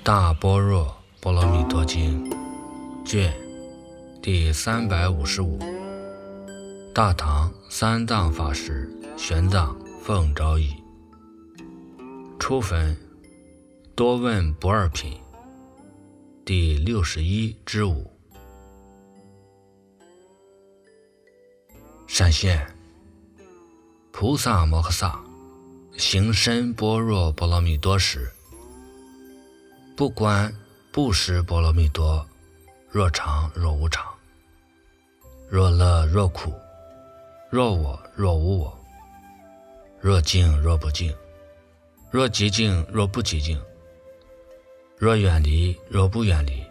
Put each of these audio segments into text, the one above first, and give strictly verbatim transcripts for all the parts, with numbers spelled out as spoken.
大般若波罗蜜多经卷第三百五十五，大唐三藏法师玄奘奉诏译，初分多问不二品，第六十一之五。闪现菩萨摩诃萨行深般若波罗蜜多时，不观不识波罗蜜多，若常若无常，若乐若苦，若我若无我，若静若不静，若极静若不极静，若远离若不远离，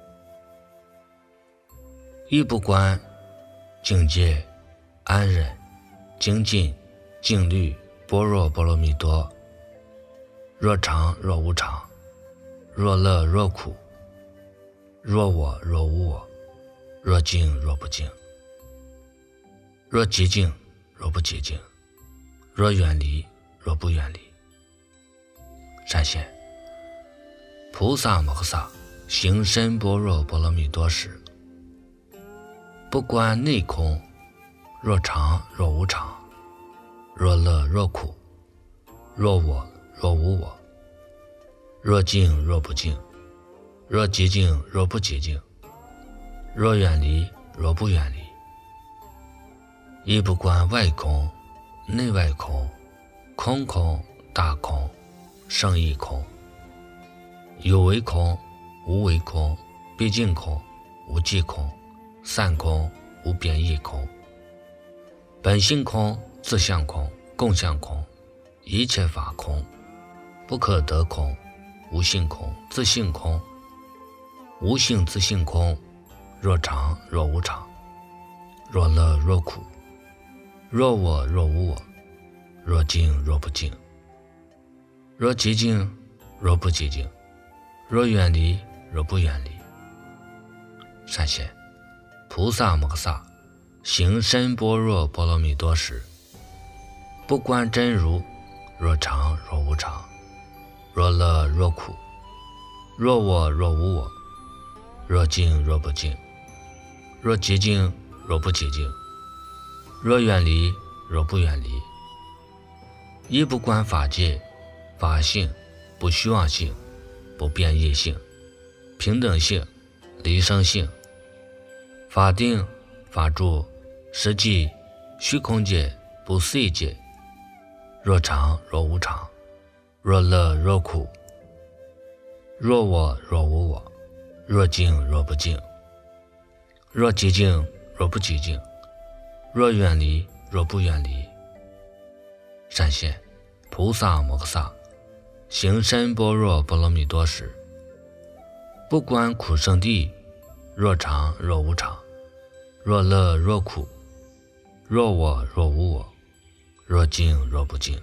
亦不观境界安忍精进静虑般若波罗蜜多，若常若无常，若乐若苦，若我若无我，若静若不静，若极静若不极静，若远离若不远离。闪现菩萨摩诃萨行深般若波罗蜜多时，不观内空，若常若无常，若乐若苦，若我若无我，若静若不静，若极静若不极静，若远离若不远离，亦不观外空内外空，空空大空胜义空，有为空无为空，毕竟空无际空，散空无边义空，本性空自相空共相空，一切法空不可得空，无性空自性空，无性自性空，若常若无常，若乐若苦，若我若无我，若静若不静，若极静若不极静，若远离若不远离。闪现菩萨摩诃萨行深般若波罗蜜多时，不观真如，若常若无常，若乐若苦，若我若无我，若静若不静，若极静若不极静，若远离若不远离，亦不观法界法性不虚妄性不变异性平等性离生性法定法住实际虚空界不思议界，若常若无常，若乐若苦，若我若无我，若静若不静，若极静若不极静，若远离若不远离。闪现菩萨摩诃萨行深般若波罗蜜多时，不观苦圣地，若常若无常，若乐若苦，若我若无我，若静若不静，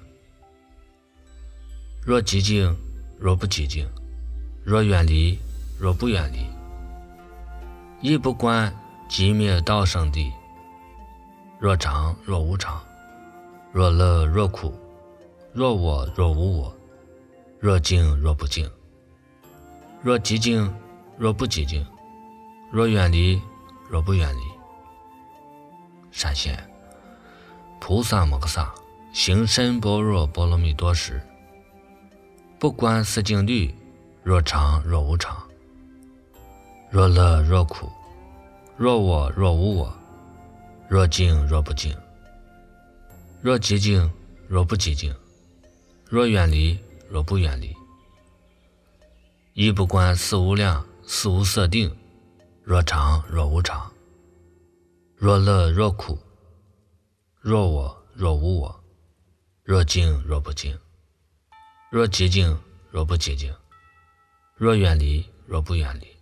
若极静若不极静，若远离若不远离，亦不观寂灭道圣地，若常若无常，若乐若苦，若我若无我，若静若不静，若极静若不极静，若远离若不远离。闪现菩萨摩诃萨行深般若波罗蜜多时，不观四境律，若常若无常，若乐若苦，若我若无我，若静若不静，若极静若不极静，若远离若不远离，亦不观四无量四无色定，若常若无常，若乐若苦，若我若无我，若静若不静，若极静若不极静，若远离若不远离。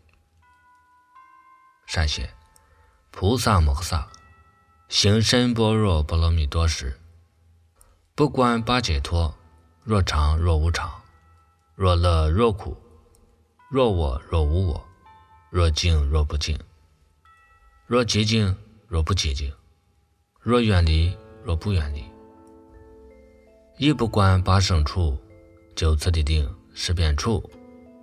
闪现菩萨摩诃萨行深般若波罗蜜多时，不观八解脱，若常若无常，若乐若苦，若我若无我，若静若不静，若极静若不极静，若远离若不远离，亦不观八胜处九次第定十遍处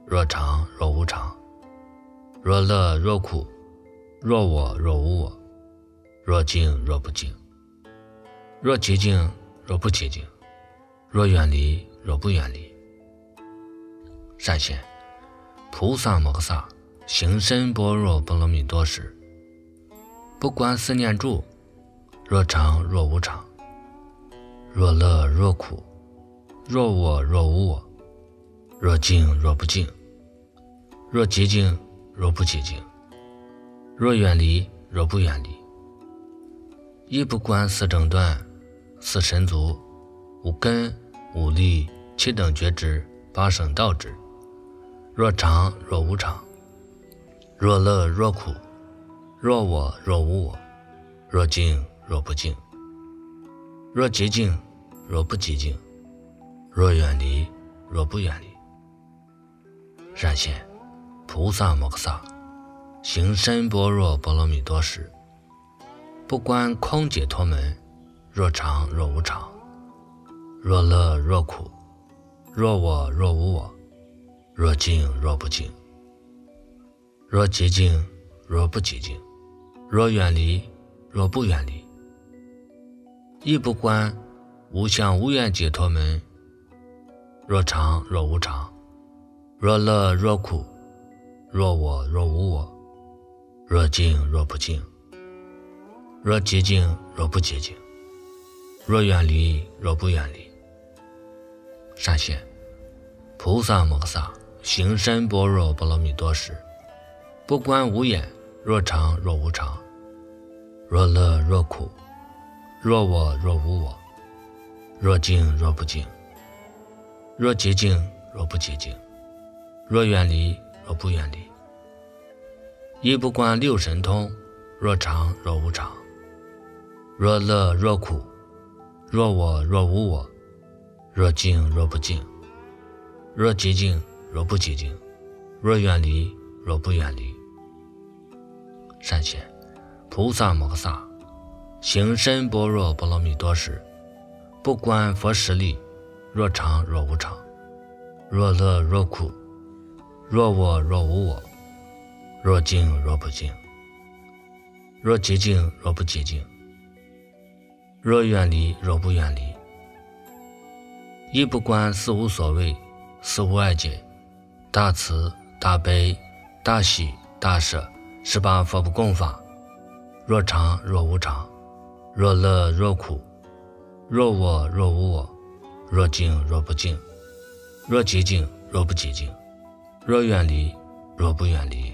若常若无常，若乐若苦，若我若无我，若静若不静，若寂静若不寂静，若远离若不远离。善现菩萨摩诃萨行深般若波罗蜜多时，不观四念住，若常若无常，若乐若苦，若我若无我，若静若不静，若寂静若不寂静，若远离若不远离。亦不观四正断、四神足、五根、五力、七等觉知、八圣道知，若常若无常，若乐若苦，若我若无我，若静若不静，若寂静若不寂静，若远离若不远离。善现菩萨摩诃萨行深般若波罗蜜多时，不观空解脱门，若常若无常，若乐若苦，若我若无我，若静若不静，若寂静若不寂静，若远离若不远离。亦不观无相无愿解脱门，若常若无常，若乐若苦，若我若无我，若静若不静，若寂静若不寂静，若远离若不远离。善现菩萨摩诃萨行深般若波罗蜜多时，不观无眼，若常若无常，若乐若苦，若我若无我，若静若不静，若寂静若不寂静，若远离若不远离。亦不观六神通，若常若无常，若乐若苦，若我若无我，若静若不静，若寂静若不寂静，若远离若不远离。善现菩萨摩诃萨行深般若波罗蜜多时，不观佛实力，若常若无常，若乐若苦，若我若无我，若静若不静，若寂静若不寂静，若远离若不远离。亦不观四无所谓、四无碍解、大慈大悲大喜大舍十八佛不共法，若常若无常，若乐若苦，若我若无我，若静若不静，若寂静若不寂静，若远离若不远离。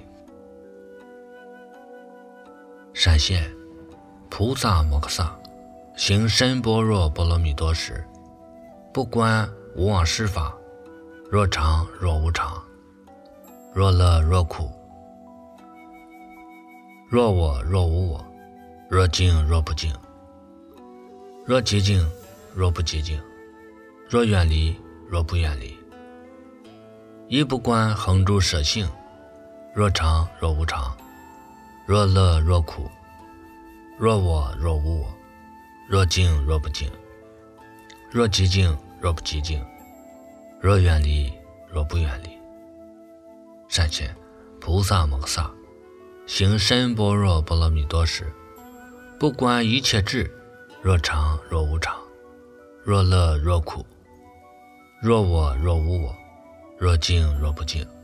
善现菩萨摩诃萨行深般若波罗蜜多时，不观无妄施法，若常若无常，若乐若苦，若我若无我，若静若不静，若寂静若不寂静，若远离若不远离。亦不观恒住舍性，若常若无常，若乐若苦，若我若无我，若静若不静，若寂静若不寂静，若远离若不远离。善现菩萨摩诃萨行深般若波罗蜜多时，不观一切智，若常若无常，若乐若苦，若我若无我，若静若不静，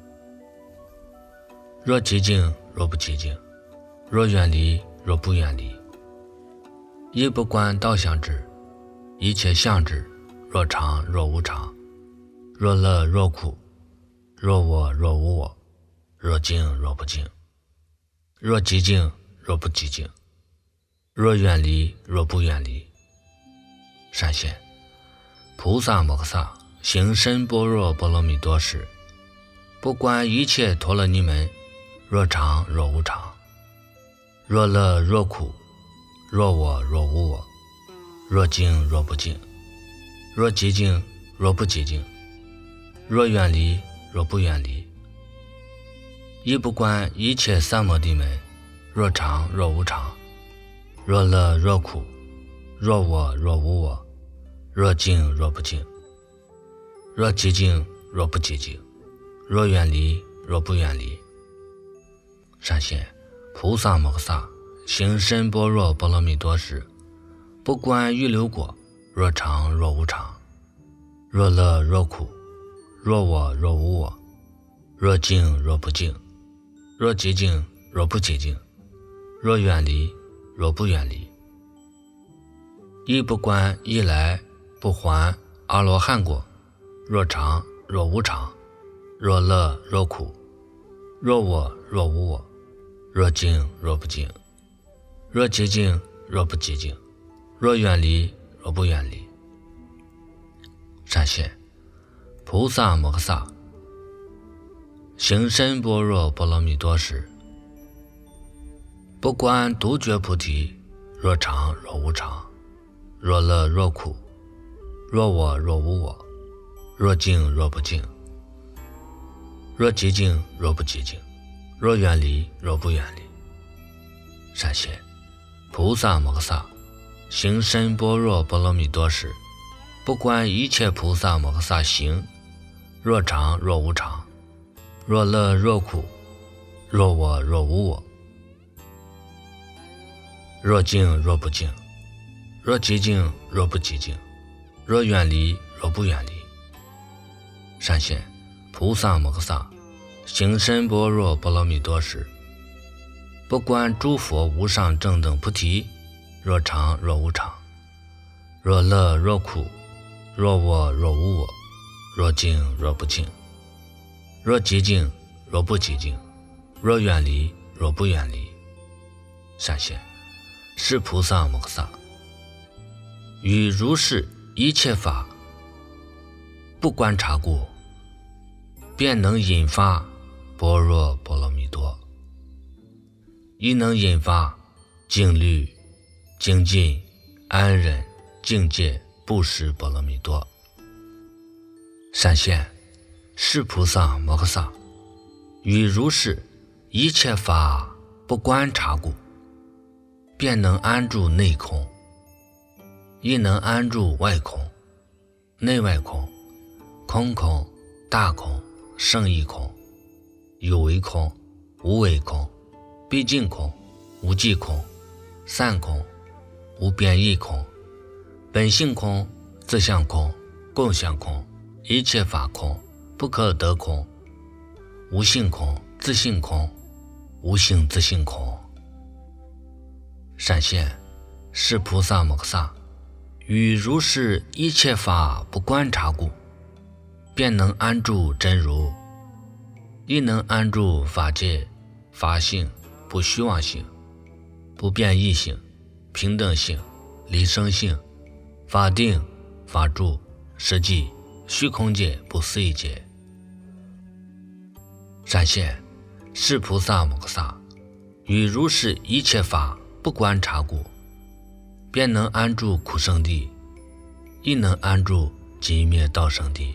若寂静若不寂静，若远离若不远离。亦不观道相智，一切相智，若常若无常，若乐若苦，若我若无我，若静若不静，若寂静若不寂静，若远离若不远离。善现菩萨摩诃萨行深般若波罗蜜多时，不观一切陀罗尼门，若常若无常，若乐若苦，若我若无我，若静若不静，若寂静若不寂静，若远离若不远离。亦不观一切三摩地门，若常若无常，若乐若苦，若我若无我，若静若不静，若寂静若不寂静， 若远离，若不远离。闪现菩萨摩诃萨行深般若波罗蜜多时，不观欲流果，若常若无常，若乐若苦，若我若无我，若净若不净，若洁净若不洁净，若远离若不远离。亦不观一来不还阿罗汉果，若常若无常，若乐若苦，若我若无我，若净若不净，若洁净若不洁净，若远离若不远离。闪现菩萨摩诃萨行深般若波罗蜜多时，不观独觉菩提，若常若无常，若乐若苦，若我若无我，若净若不净，若洁净若不洁净，若远离若不远离。闪现菩萨摩诃萨行深般若波罗蜜多时，不观一切菩萨摩诃萨行，若常若无常，若乐若苦，若我若无我，若净若不净，若洁净若不洁净，若远离若不远离。闪现菩萨摩诃萨行深般若波罗蜜多时，不观诸佛无上正等菩提，若常若无常，若乐若苦，若我若无我，若净若不净，若洁净若不洁净，若远离若不远离。闪现是菩萨摩诃萨于如是一切法不观察故，便能引发般若波罗蜜多，亦能引发静虑、精进、安忍、境界、布施波罗蜜多。闪现是菩萨摩诃萨于如是一切法不观察故，便能安住内空，亦能安住外空、内外空、空空、大空、胜义空、有为空、无为空、毕竟空、无际空、散空、无边义空、本性空、自相空、共相空、一切法空、不可得空、无性空、自性空、无性自性空。闪现是菩萨摩诃萨于如是一切法不观察故，便能安住真如，亦能安住法界、法性、不虚妄性、不变异性、平等性、离生性、法定、法住、实际、虚空界、不思议界。闪现是菩萨摩诃萨于如是一切法不观察故，便能安住苦圣地，亦能安住极灭道圣地。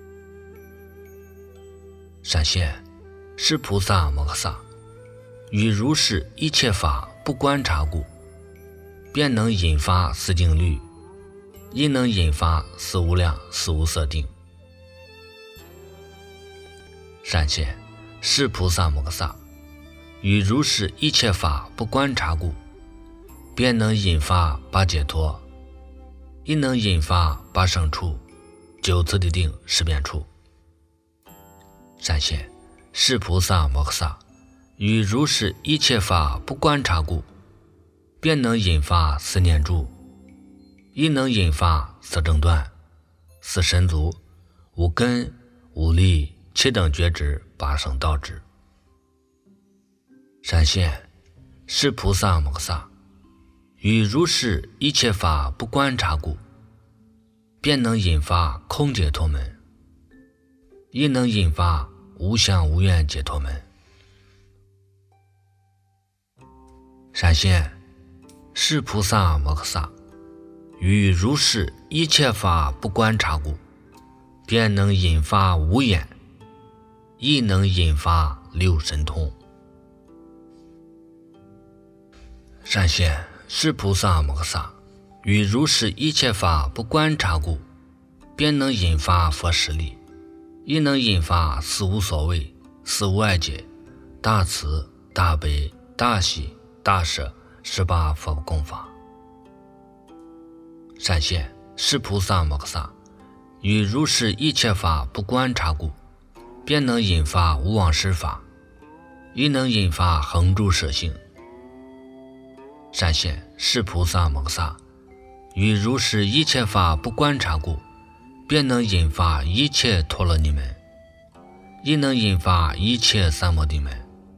闪现是菩萨摩诃萨于如是一切法不观察故，便能引发四定律，亦能引发四无量、四无色定。闪现是菩萨摩诃萨于如是一切法不观察故，便能引发八解脱，亦能引发八胜处、九次第定、十遍处。闪现是菩萨摩诃萨于如是一切法不观察故，便能引发四念住，亦能引发四正断、四神足、无根、无力、七等觉知、八圣道智。闪现是菩萨摩诃萨于如是一切法不观察故，便能引发空解脱门，亦能引发无相无愿解脱门。闪现是菩萨摩诃萨于如是一切法不观察故，便能引发无眼，亦能引发六神通。闪现是菩萨摩诃萨于如是一切法不观察故，便能引发佛实力， 亦能引发四无所谓、四无碍解、大慈、大悲、大喜、大舍十八佛不共法。善现，是菩萨摩诃萨于如是一切法不观察故，便能引发无妄施法，亦能引发恒住舍性。善现，是菩萨摩诃萨于如是一切法不观察故，便能引发一切陀罗尼门，亦能引发一切三摩地门。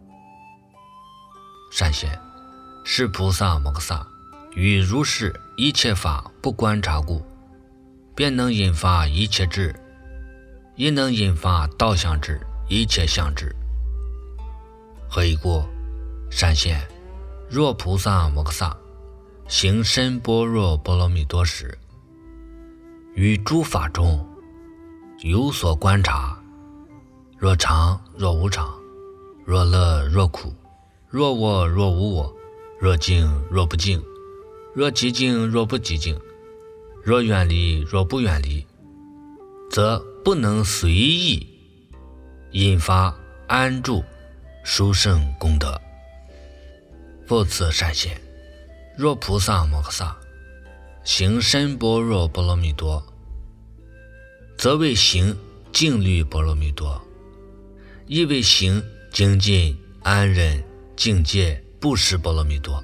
善现，是菩萨摩诃萨于如是一切法不观察故，便能引发一切智，亦能引发道相智、一切相智。何以故？善现，若菩萨摩诃萨行深般若波罗蜜多时，于诸法中有所观察，若常若无常，若乐若苦，若我若无我，若静若不静，若极静若不极静，若远离若不远离，则不能随意引发安住殊胜功德。复次善现，若菩萨摩诃萨行深般若波罗蜜多，则为行静虑波罗蜜多，亦为行精进安忍境界布施波罗蜜多。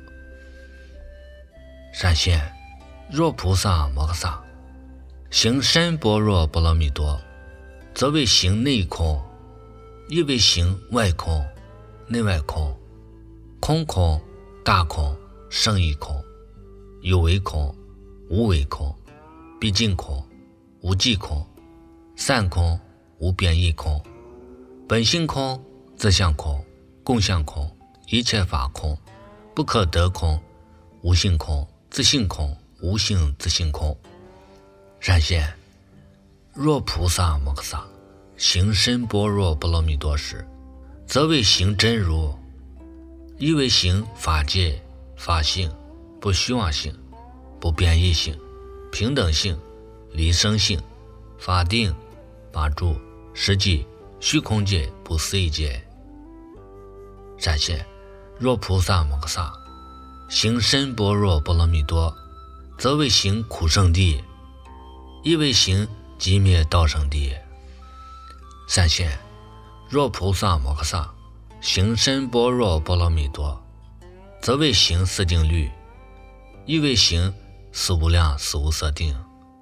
善现，若菩萨摩诃萨行深般若波罗蜜多，则为行内空，亦为行外空、内外空、空空、大空、胜义空、有为空、无为空、毕竟空、无际空、散空、无变异空、本性空、自相空、共相空、一切法空、不可得空、无性空、自性空、无性自性空。善现，若菩萨摩诃萨行深般若波罗蜜多时，则为行真如，亦为行法界、法性、不虚妄性、不变异性、平等性、离生性、法定、法住、实际、虚空界、不思议界。善现，若菩萨摩诃萨行深般若波罗蜜多，则为行苦圣地，亦为行寂灭道圣地。善现，若菩萨摩诃萨行深般若波罗蜜多，则为行四定律，亦为行四无量四无色定。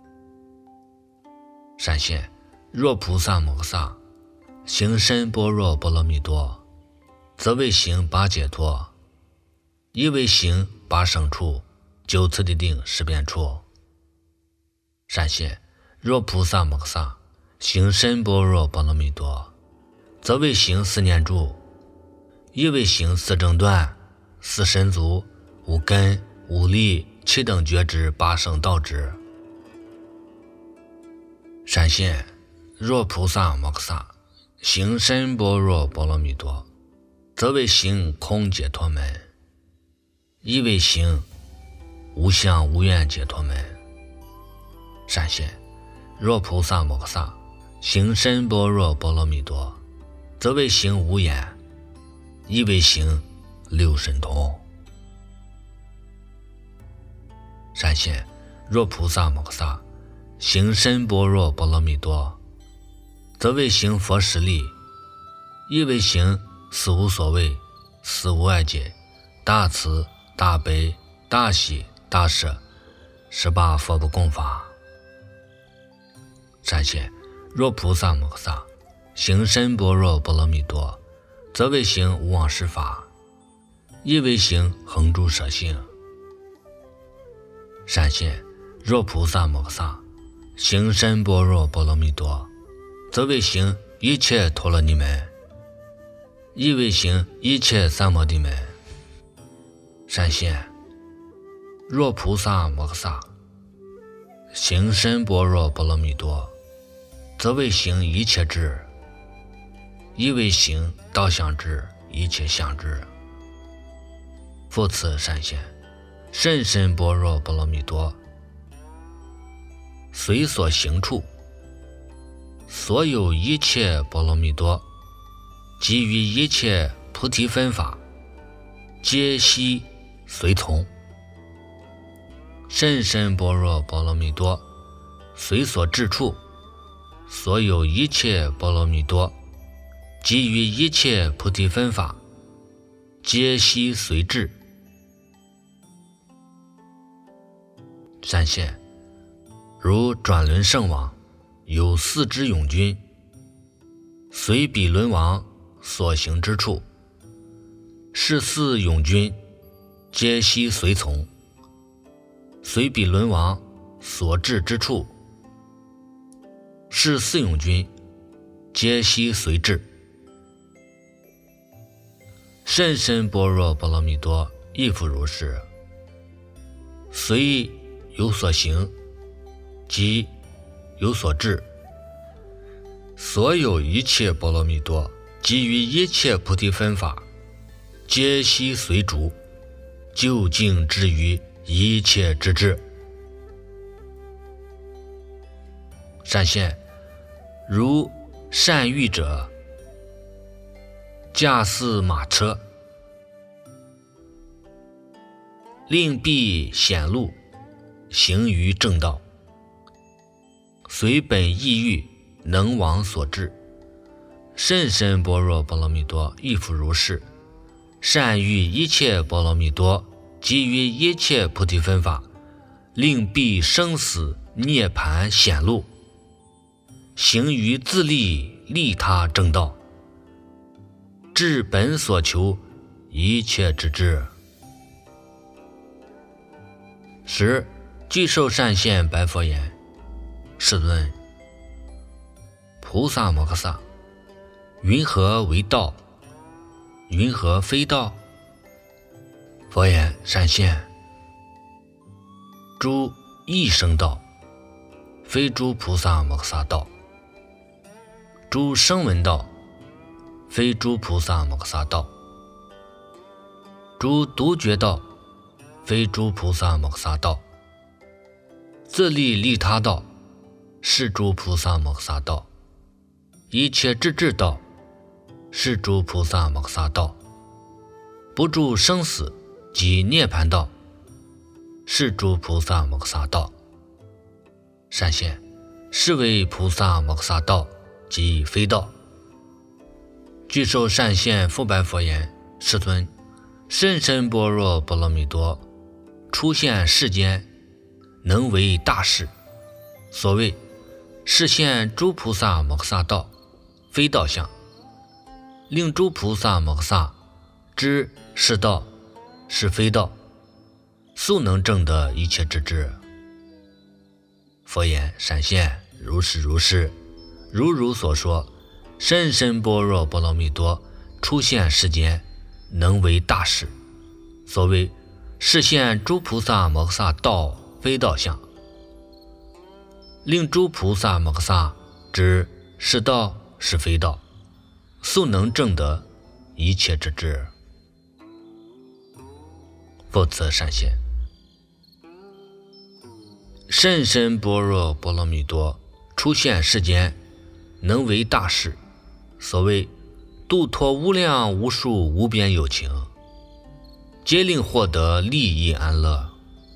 善现，若菩萨摩诃萨行深般若波罗蜜多，则为行八解脱，亦为行八胜处、九次第定十遍处。善现，若菩萨摩诃萨行深般若波罗蜜多，则为行四念住，亦为行四正断、四神足、五根、五力、七等觉知、八圣道知。善现，若菩萨摩诃萨行深般若波罗蜜多，则为行空解脱门，亦为行无相无愿解脱门。善现，若菩萨摩诃萨行深般若波罗蜜多，则为行无眼，亦为行六神通。善现，若菩萨摩诃萨行深般若波罗蜜多，则为行佛实力，亦为行四无所谓、四无碍解、大慈、大悲、大喜、大舍十八佛不共法。善现，若菩萨摩诃萨行深般若波罗蜜多，则为行无妄施法，亦为行恒住舍性。善现，若菩萨摩诃萨行深般若波罗蜜多，则为行一切陀罗尼门，亦为行一切三摩地门。善现，若菩萨摩诃萨行深般若波罗蜜多，则为行一切智，亦为行道相智、一切相智。复次善现，甚深般若波罗蜜多，随所行处， 所有一切波罗蜜多，给予一切菩提分法，皆悉随从。甚深般若波罗蜜多，随所至处，所有一切波罗蜜多，给予一切菩提分法，皆悉随至。善现，如转轮圣王有四支勇军，随比轮王所行之处，是四勇军皆悉随从。随比轮王所至之处，是四勇军皆悉随至。甚深般若波罗蜜多亦复如是。随有所行，即有所至，所有一切波罗蜜多，给予一切菩提分法，皆悉随逐，究竟至于一切之智。善现，如善欲者驾似马车，令避险路，行于正道，随本意欲，能往所至。甚深般若波罗蜜多亦复如是。善欲一切波罗蜜多，给予一切菩提分法，令避生死涅槃险路，行于自利利他正道，至本所求一切之智。十，具受善现白佛言：世尊，菩萨摩诃萨，云何为道？云何非道？佛言：善现，诸异生道，非诸菩萨摩诃萨道；诸声闻道，非诸菩萨摩诃萨道；诸独觉道，非诸菩萨摩诃萨道；自利利他道，是诸菩萨摩诃萨道；一切智智道，是诸菩萨摩诃萨道；不住生死即涅槃道，是诸菩萨摩诃萨道。善现，是为菩萨摩诃萨道，即非道。具受善现复白佛言：世尊，甚深般若波罗蜜多出现世间，能为大事。所谓示现诸菩萨摩诃萨道，非道相，令诸菩萨摩诃萨知是道是非道，速能证得一切之智。佛言：善现，如是如是，如如所说，甚深般若波罗蜜多出现世间，能为大事。所谓示现诸菩萨摩诃萨道，非道相，令诸菩萨摩诃萨知是道是非道，速能证得一切之智。复次善现，甚深般若波罗蜜多出现世间，能为大事。所谓度脱无量无数无边有情，皆令获得利益安乐。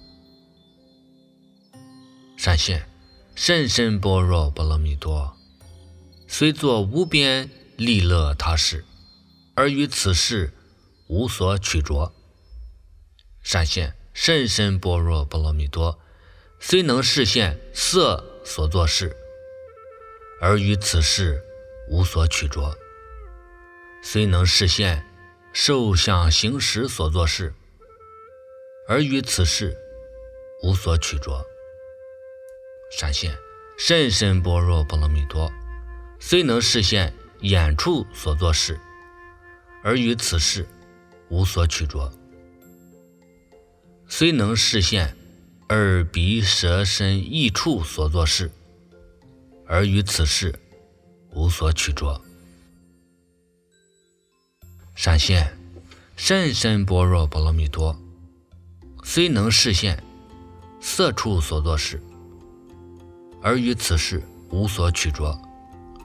善现，甚深般若波罗蜜多虽作无边利乐他事，而于此事无所取着。善现，甚深般若波罗蜜多虽能示现色所作事，而于此事无所取着；虽能示现受想行识所作事，而于此事无所取着。善现，甚深般若波罗蜜多虽能示现眼处所作事，而于此事无所取着；虽能示现耳鼻舌身意处所作事，而于此事无所取着。善现，甚深般若波罗蜜多虽能示现色处所作事，而于此事无所取着；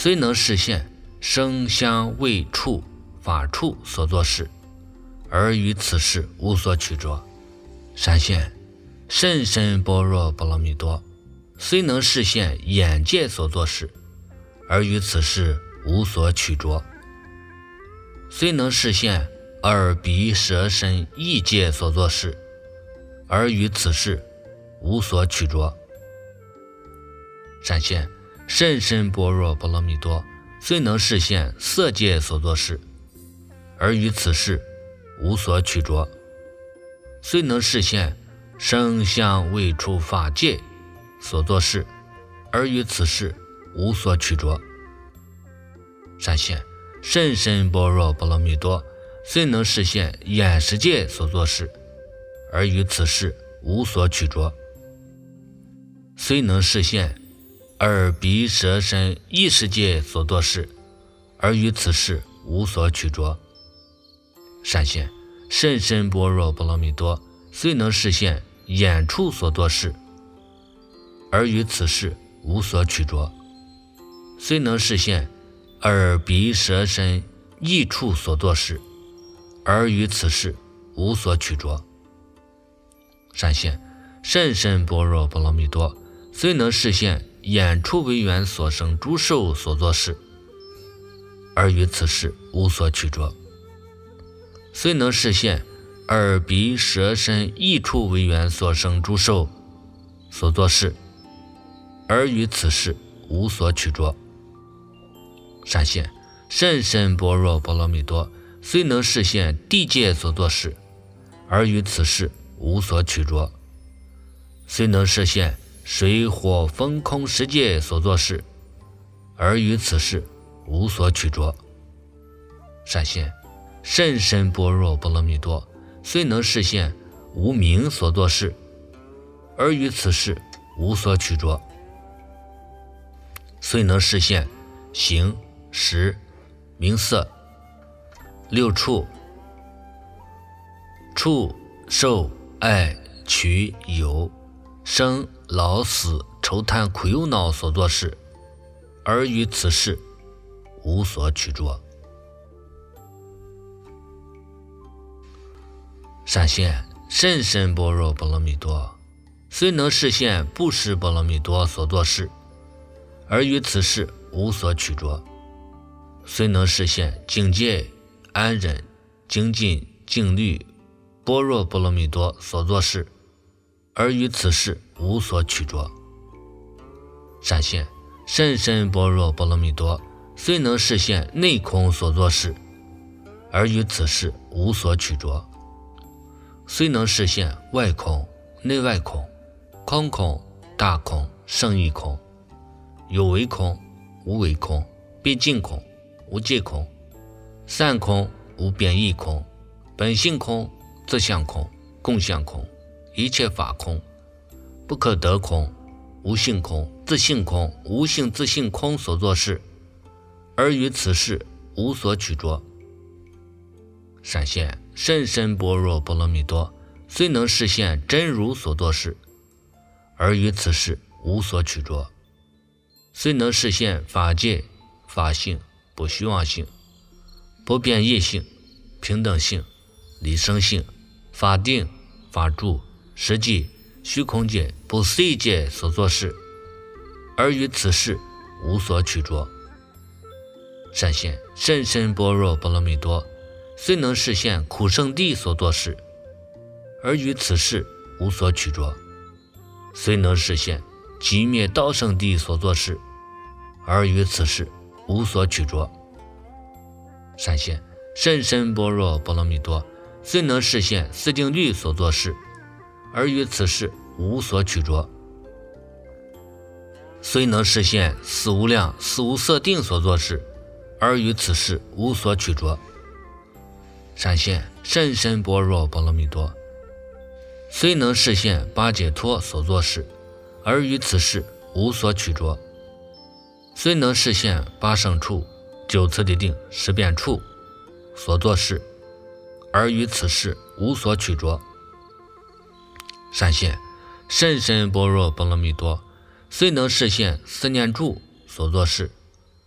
虽能实现声香味触法处所作事，而于此事无所取着。闪现甚深般若波罗蜜多，虽能实现眼界所作事，而于此事无所取着。虽能实现耳鼻舌身意界所作事，而于此事无所取着。闪现甚深般若波罗蜜多，虽能实现色界所作事，而于此事无所取着。虽能实现声香味触法界所作事，而于此事无所取着。闪现甚深般若波罗蜜多，虽能实现眼识界所作事，而于此事无所取着。虽能实现耳鼻舌身意识界所作事，而于此事无所取着。闪现甚深般若波罗蜜多，虽能实现眼处所作事，而于此事无所取着。虽能实现耳鼻舌身意处所作事，而于此事无所取着。闪现甚深般若波罗蜜多，虽能实现眼处为缘所生诸受所作事，而于此事无所取着。虽能实现耳鼻舌身意处为缘所生诸受所作事，而于此事无所取着。闪现甚深般若波罗蜜多，虽能实现地界所作事，而于此事无所取着。虽能实现水火风空十界所作事，而于此事无所取着。闪现甚深般若波罗蜜多，虽能实现无明所作事，而于此事无所取着。虽能实现形识名色六处触受爱取有生老死愁贪苦忧恼所作事，而于此事无所取着。闪现甚深般若波罗蜜多，虽能实现布施波罗蜜多所作事，而于此事无所取着。虽能实现境界安忍精进静虑般若波罗蜜多所作事，而于此事无所取着。闪现甚深般若波罗蜜多，虽能实现内空所作事，而于此事无所取着。虽能实现外空内外空空空大空胜义空有为空无为空毕竟空无界空散空无变异空本性空自相空共相空一切法空不可得空无性空自性空无性自性空所作事，而于此事无所取着。闪现甚深般若波罗蜜多，虽能实现真如所作事，而于此事无所取着。虽能实现法界法性不虚妄性不变异性平等性离生性法定法住实际虚空界不思议界所作事，而于此事无所取着。闪现甚深般若波罗蜜多，虽能实现苦圣地所作事，而于此事无所取着。虽能实现极灭道圣地所作事，而于此事无所取着。闪现甚深般若波罗蜜多，虽能实现四定律所作事，而于此事无所取着。虽能实现四无量四无色定所作事，而于此事无所取着。闪现甚深般若波罗蜜多，虽能实现八解脱所作事，而于此事无所取着。虽能实现八胜处九次第定十变处所作事，而于此事无所取着。闪现甚深般若波罗蜜多，虽能实现四念住所作事，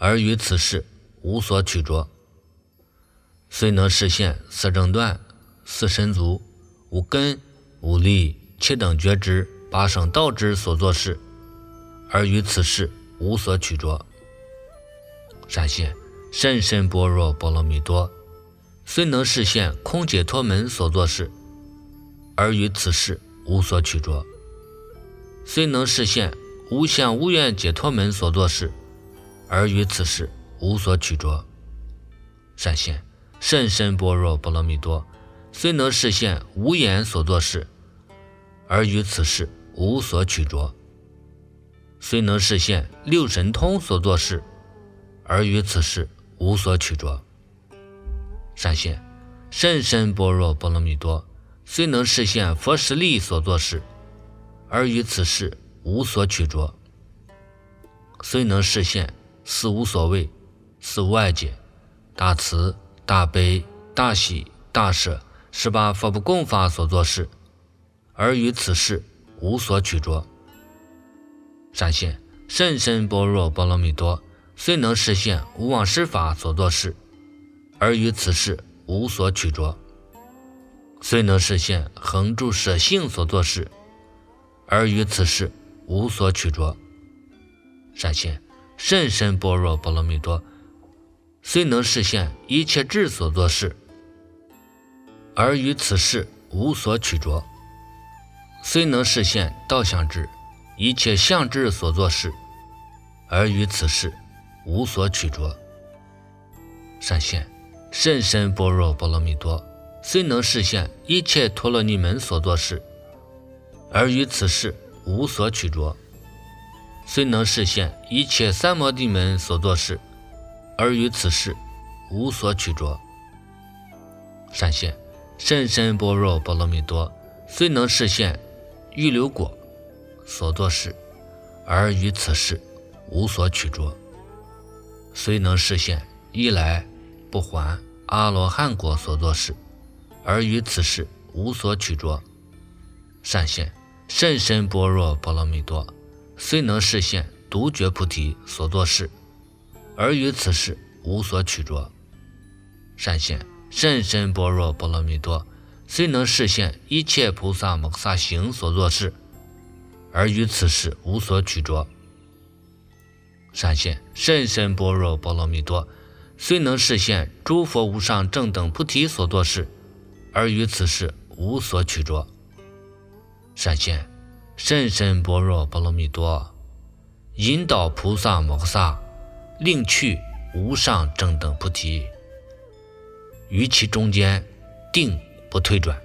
而于此事无所取着，虽能实现四正断、四神足、五根、五力、七等觉知、八圣道之所作事，而于此事无所取着。闪现甚深般若波罗蜜多，虽能实现空解脱门所作事，而于此事无所取着。虽能实现无相无愿解脱门所作事，而于此事无所取着。闪现甚深般若波罗蜜多，虽能实现无眼所作事，而于此事无所取着。虽能实现六神通所作事，而于此事无所取着。闪现甚深般若波罗蜜多，虽能实现佛实力所作事，而于此事无所取着。虽能实现四无所谓、四无碍解、大慈、大悲、大喜、大舍十八佛不共法所作事，而于此事无所取着。闪现甚深般若波罗蜜多，虽能实现无妄施法所作事，而于此事无所取着。虽能实现恒住舍性所作事，而于此事无所取着。闪现甚深般若波罗蜜多，虽能实现一切智所作事，而于此事无所取着。虽能实现道相智、一切相智所作事，而于此事无所取着。闪现甚深般若波罗蜜多，虽能实现一切陀罗尼门所作事，而于此事无所取着。虽能实现一切三摩地门所作事，而于此事无所取着。闪现甚深般若波罗蜜多，虽能实现预流果所作事，而于此事无所取着。虽能实现一来不还阿罗汉果所作事，而于此事无所取着。闪现甚深般若波罗蜜多，虽能实现独觉菩提所作事，而于此事无所取着。闪现甚深般若波罗蜜多，虽能实现一切菩萨摩诃萨行所作事，而于此事无所取着。闪现甚深般若波罗蜜多，虽能实现诸佛无上正等菩提所作事，而于此事无所取着。闪现甚深般若波罗蜜多，引导菩萨摩诃萨令去无上正等菩提，于其中间定不退转。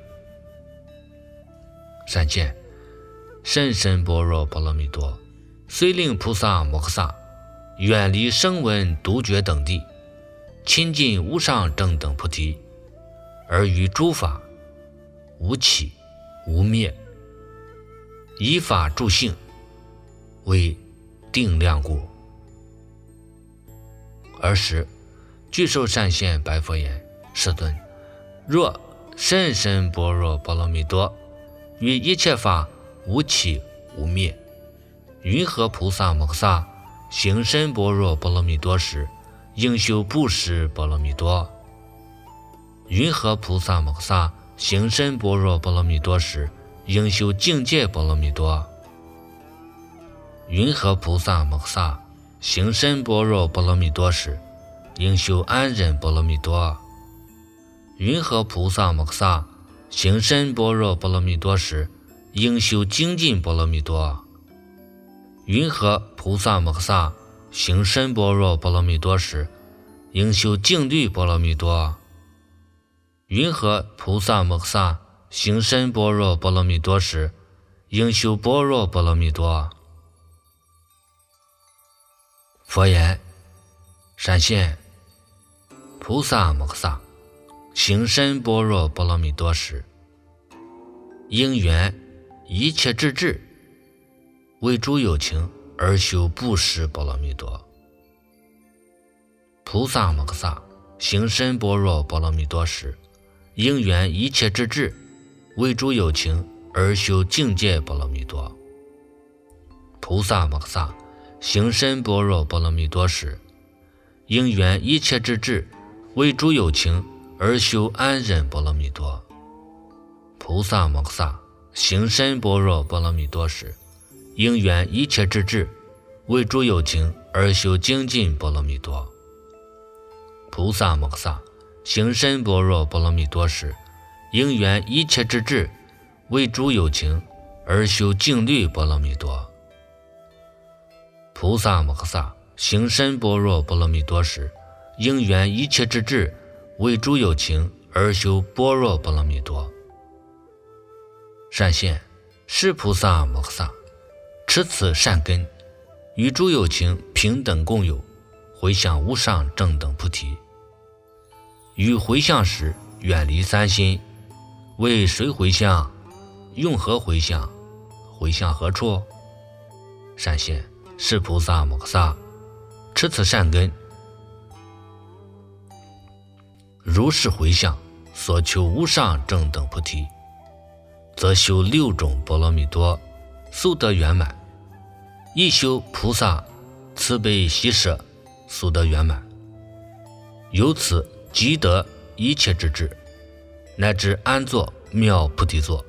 闪现甚深般若波罗蜜多，虽令菩萨摩诃萨远离声闻独觉等地，亲近无上正等菩提，而于诸法无起无灭，以法住性，为定量故。尔时具受善现白佛言：世尊，若甚深般若波罗蜜多，于一切法无起无灭，云何菩萨摩诃萨行深般若波罗蜜多时，应修布施波罗蜜多？云何菩萨摩诃萨行深般若波罗蜜多时，应修境界波罗蜜多？云何菩萨摩诃萨行深般若波罗蜜多时，应修安忍波罗蜜多？云何菩萨摩诃萨行深般若波罗蜜多时，应修精进波罗蜜多？云何菩萨摩诃萨行深般若波罗蜜多时，应修静虑波罗蜜多？云何菩萨摩诃萨行深般若波罗蜜多时，应修般若波罗蜜多？佛言：闪现菩萨摩诃萨行深般若波罗蜜多时，应缘一切智智，为诸有情而修布施波罗蜜多。菩萨摩诃萨行深般若波罗蜜多时，应缘一切智智，为诸有情而修境界波罗蜜多。菩萨摩诃萨行深般若波罗蜜多时， 应缘一切之智，为诸有情而修安忍波罗蜜多。菩萨摩诃萨行深般若波罗蜜多时，应缘一切之智，为诸有情而修精进波罗蜜多。菩萨摩诃萨行深般若波罗蜜多时，应缘一切之智，为诸有情而修静虑波罗蜜多。菩萨摩诃萨行深般若波罗蜜多时，应缘一切之智，为诸有情而修般若波罗蜜多。善现，是菩萨摩诃萨持此善根，与诸有情平等共有，回向无上正等菩提。于回向时远离三心，为谁回向？用何回向？回向何处？善现，是菩萨摩诃萨持此善根，如是回向，所求无上正等菩提，则修六种波罗蜜多，速得圆满。亦修菩萨慈悲喜舍，速得圆满。由此即得一切之智，乃至安坐妙菩提座，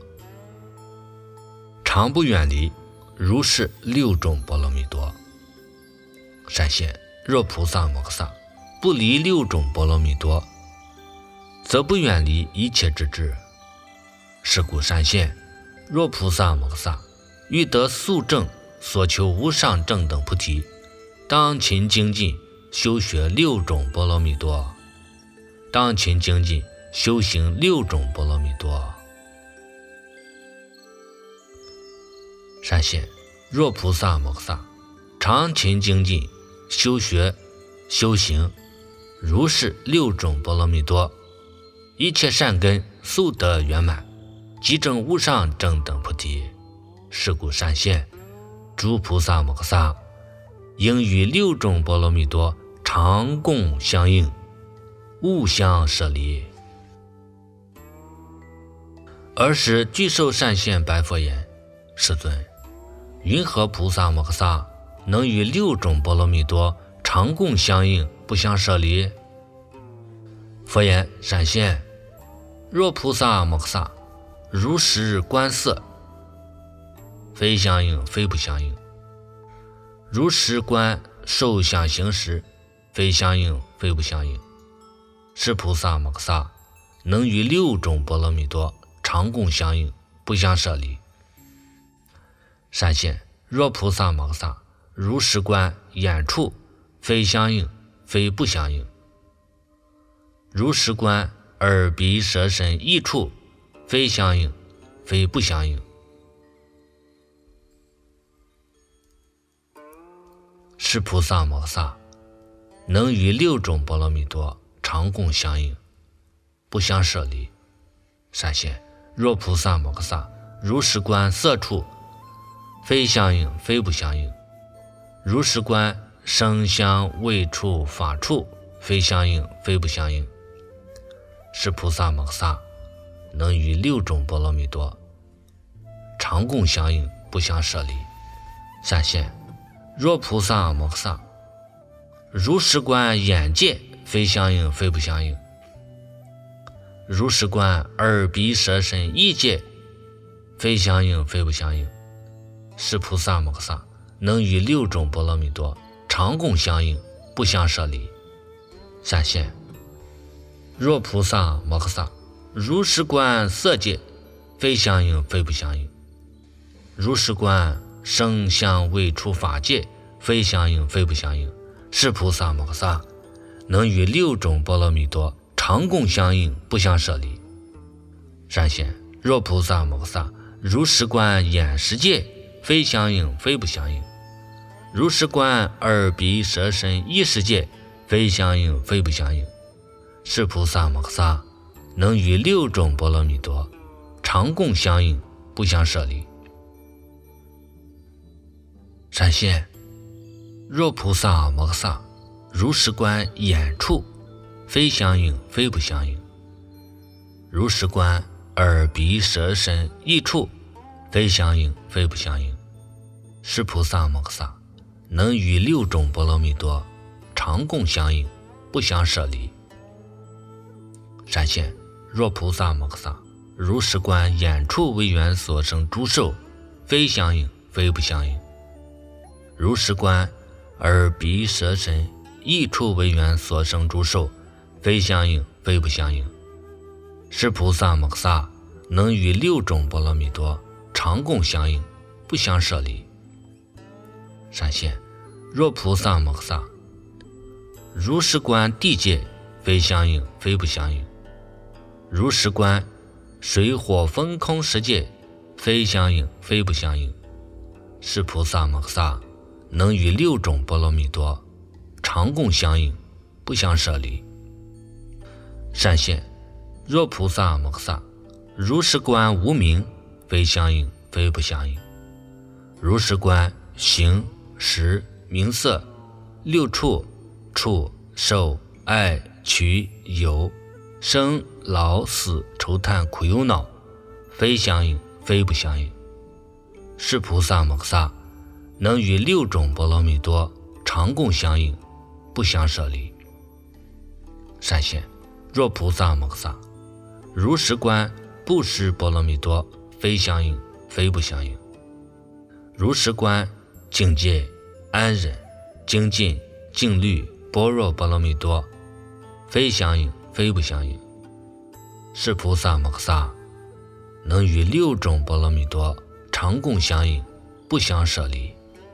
常不远离如是六种波罗蜜多。善现，若菩萨摩诃萨不离六种波罗蜜多，则不远离一切之智。是故善现，若菩萨摩诃萨欲得速证所求无上正等菩提，当勤精进修学六种波罗蜜多，当勤精进修行六种波罗蜜多。善现，若菩萨摩诃萨常勤精进修学修行如是六种波罗蜜多，一切善根速得圆满，即证无上正等菩提。是故善现，诸菩萨摩诃萨应与六种波罗蜜多常共相应，勿相舍离。尔时具受善现白佛言：世尊，云何菩萨摩诃萨能与六种波罗蜜多常共相应，不相舍离？佛言：善现，若菩萨摩诃萨如实观色，非相应非不相应；如实观受想行识，非相应非不相应。是菩萨摩诃萨能与六种波罗蜜多常共相应，不相舍离。善现，若菩萨摩诃萨如实观眼处，非相应非不相应；如实观耳鼻舌身意处，非相应非不相应。是菩萨摩诃萨能与六种波罗蜜多常共相应，不相舍离。善现，若菩萨摩诃萨如实观色处，非相应非不相应；如实观声香味触法处，非相应非不相应。是菩萨摩诃萨能与六种波罗蜜多常共相应，不相舍离。善现，若菩萨摩诃萨如实观眼界，非相应非不相应；如实观耳鼻舌身意界，非相应非不相应。是菩萨摩诃萨能与六种波罗蜜多常共相应，不相舍离。善现，若菩萨摩诃萨如实观色界，非相应非不相应；如实观声香味触法界，非相应非不相应。是菩萨摩诃萨能与六种波罗蜜多常共相应，不相舍离。善现，若菩萨摩诃萨如实观眼识界，非相应非不相应；如实观耳鼻舌身意识界，非相应非不相应。是菩萨摩诃萨能与六种波罗蜜多常共相应，不相舍离。善现，若菩萨摩诃萨如实观眼处，非相应非不相应；如实观耳鼻舌身意处，非相应非不相应。是菩萨摩诃萨能与六种波罗蜜多常共相应，不相舍离。闪现若菩萨摩诃萨，如是观眼处为缘所生诸受，非相应，非不相应。如是观耳鼻舌身意处为缘所生诸受，非相应，非不相应。是菩萨摩诃萨能与六种波罗蜜多常共相应，不相舍离。闪现若菩萨摩诃萨，如是观地界，非相应，非不相应。如是观水火风空十界，非相应，非不相应。是菩萨摩诃萨能与六种波罗蜜多常共相应，不相舍离。闪现若菩萨摩诃萨，如是观无明，非相应，非不相应。如是观形识名色六处触受爱取有生老死愁叹苦忧恼，非相应，非不相应。是菩萨摩诃萨能与六种波罗蜜多常共相应，不相舍离。闪现若菩萨摩诃萨，如是观布施波罗蜜多，非相应，非不相应。如是观境界安忍精进静虑般若波罗蜜多，非相应，非不相应。是菩萨摩诃萨能与六种波罗蜜多常共相应，不相舍离。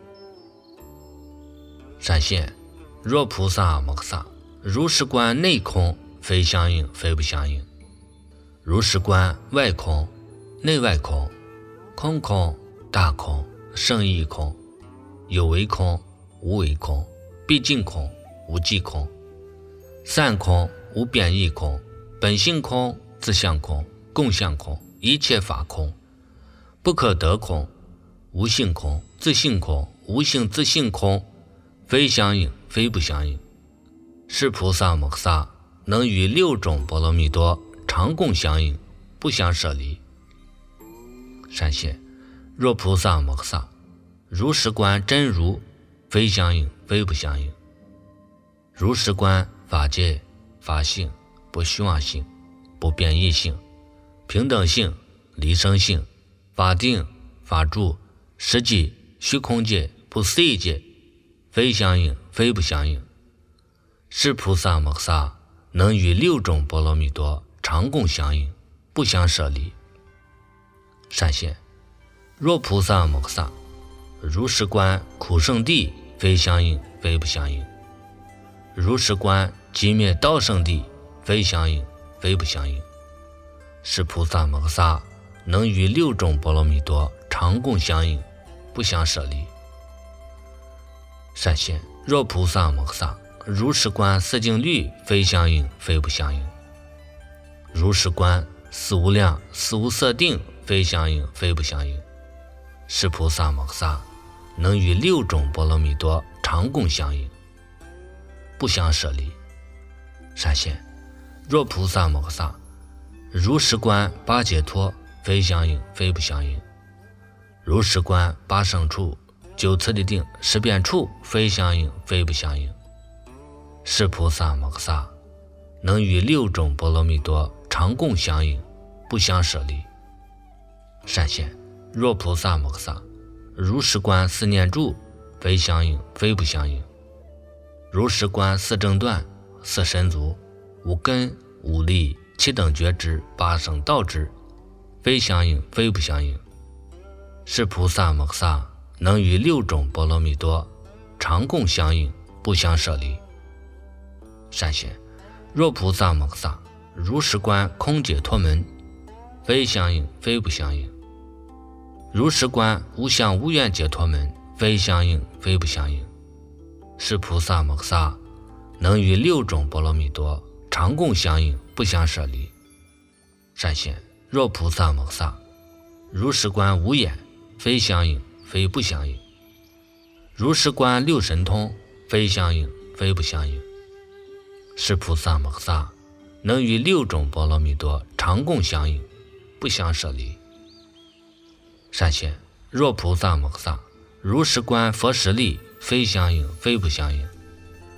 闪现若菩萨摩诃萨，如是观内空，非相应，非不相应。如是观外空内外空空空大空胜义空有为空无为空毕竟空无际空散空无变异空本性空自相空共相空一切法空不可得空无性空自性空无性自性空，非相应，非不相应。是菩萨摩诃萨能与六种波罗蜜多常共相应，不相舍离。闪现若菩萨摩诃萨，如是观真如，非相应，非不相应。如是观法界法性不虚妄性不变异性平等性离生性法定法住实际虚空界不思议界，非相应，非不相应。是菩萨摩诃萨能与六种波罗蜜多常共相应，不相舍离。闪现若菩萨摩诃萨，如是观苦圣地，非相应，非不相应。如是观寂灭道圣地，非相应，非不相应。是菩萨摩诃萨能与六种波罗蜜多常共相应，不相舍离。闪现若菩萨摩诃萨，如是观四境律，非相应，非不相应。如是观四无量四无色定，非相应，非不相应。是菩萨摩诃萨能与六种波罗蜜多常共相应，不相舍离。闪现若菩萨摩诃萨，如是观八解脱，非相应，非不相应。如是观八胜处九次第定十变处，非相应，非不相应。是菩萨摩诃萨能与六种波罗蜜多常共相应，不相舍离。闪现若菩萨摩诃萨，如是观四念住，非相应，非不相应。如是观四正断四神足五根五力七等觉知八圣道知，非相应，非不相应。是菩萨摩诃萨能与六种波罗蜜多常共相应，不相舍离。闪现若菩萨摩诃萨，如是观空解脱门，非相应，非不相应。如是观无相无愿解脱门，非相应，非不相应。是菩萨摩诃萨能与六种波罗蜜多常共相应，不相舍离。闪现若菩萨摩诃萨，如是观无眼，非相应，非不相应。如是观六神通，非相应，非不相应。是菩萨摩诃萨能与六种波罗蜜多常共相应，不相舍离。闪现若菩萨摩诃萨，如是观佛实力，非相应，非不相应。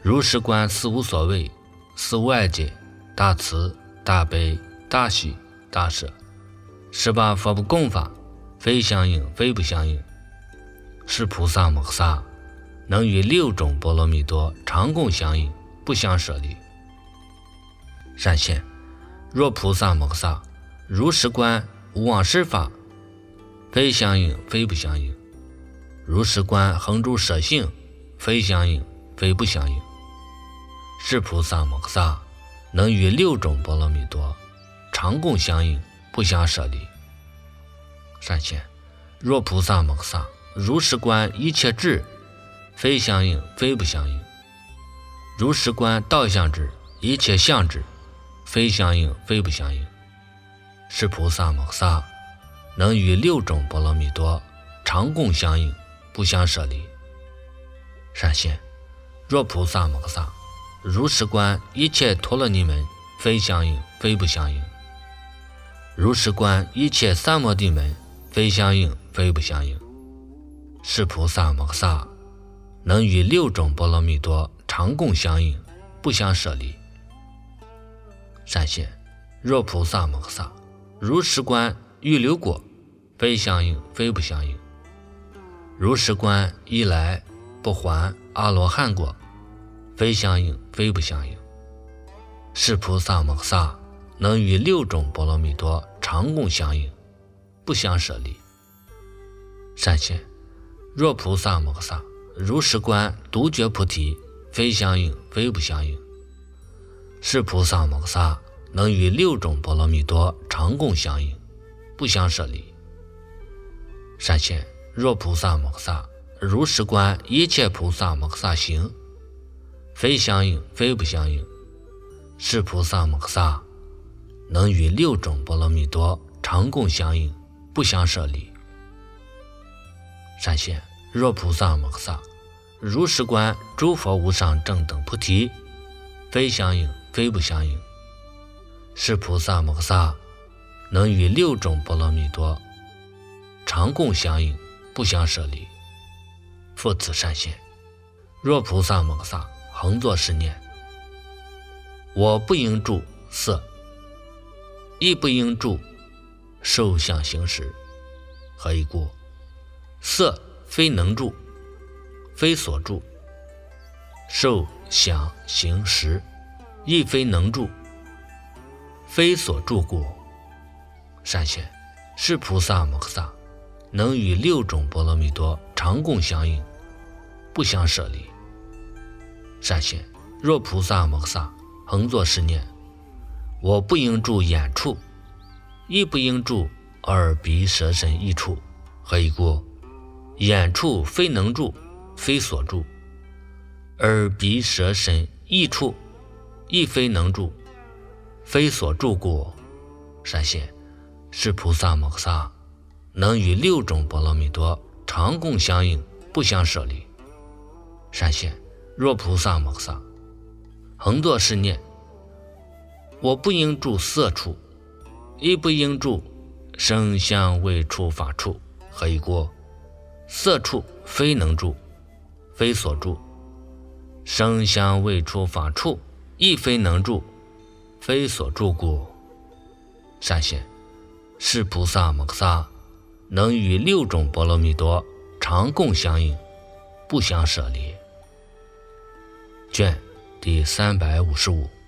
如是观四无所谓，四外界，大慈大悲大喜大舍。十八佛不共法，非相应非不相应。是菩萨摩诃萨能与六种波罗蜜多常共相应，不相舍离。善现，若菩萨摩诃萨如是观无妄施法，非相应非不相应。如是观恒住舍性，非相应非不相应。是菩萨摩诃萨能与六种波罗蜜多常共相应，不相舍离。善现，若菩萨摩诃萨如是观一切智，非相应非不相应。如是观道相智，一切相智，非相应非不相应。是菩萨摩诃萨能与六种波罗蜜多常共相应，不相舍离。善现，若菩萨摩诃萨如是观一切陀罗尼门，非相应非不相应。如是观一切三摩地门，非相应非不相应。是菩萨摩诃萨能与六种波罗蜜多常共相应，不相舍离。善现，若菩萨摩诃萨如是观欲流果，非相应非不相应。如是观一来不还阿罗汉果，非相应非不相应。是菩萨摩诃萨能与六种波罗蜜多常共相应，不相舍离。善现，若菩萨摩诃萨如是观独觉菩提，非相应非不相应。是菩萨摩诃萨能与六种波罗蜜多常共相应，不相舍离。善现，若菩萨摩诃萨如是观一切菩萨摩诃萨行，非相应非不相应。是菩萨摩诃萨能与六种波罗蜜多常共相应，不相舍离。善现，若菩萨摩诃萨如是观诸佛无上正等菩提，非相应非不相应。是菩萨摩诃萨能与六种波罗蜜多常共相应，不相舍离。复次善现，若菩萨摩诃萨恒作是念：我不应住色，亦不应住受想行识。何以故？色非能住，非所住；受想行识亦非能住，非所住故。善现，是菩萨摩诃萨能与六种波罗蜜多常共相应，不相舍离。善现，若菩萨摩诃萨恒作是念：我不应住眼处，亦不应住耳鼻舌身意处。何以故？眼处非能住，非所住；耳鼻舌身意处亦非能住，非所住故。善现，是菩萨摩诃萨能与六种波罗蜜多常共相应，不相舍离。善现，若菩萨摩诃萨恒作是念：我不应住色处，亦不应住声香味触法处。何以故？色处非能住，非所住；声香味触法处亦非能住，非所住故。善现，是菩萨摩诃萨能与六种波罗蜜多常共相应，不相舍离。卷第三百五十五。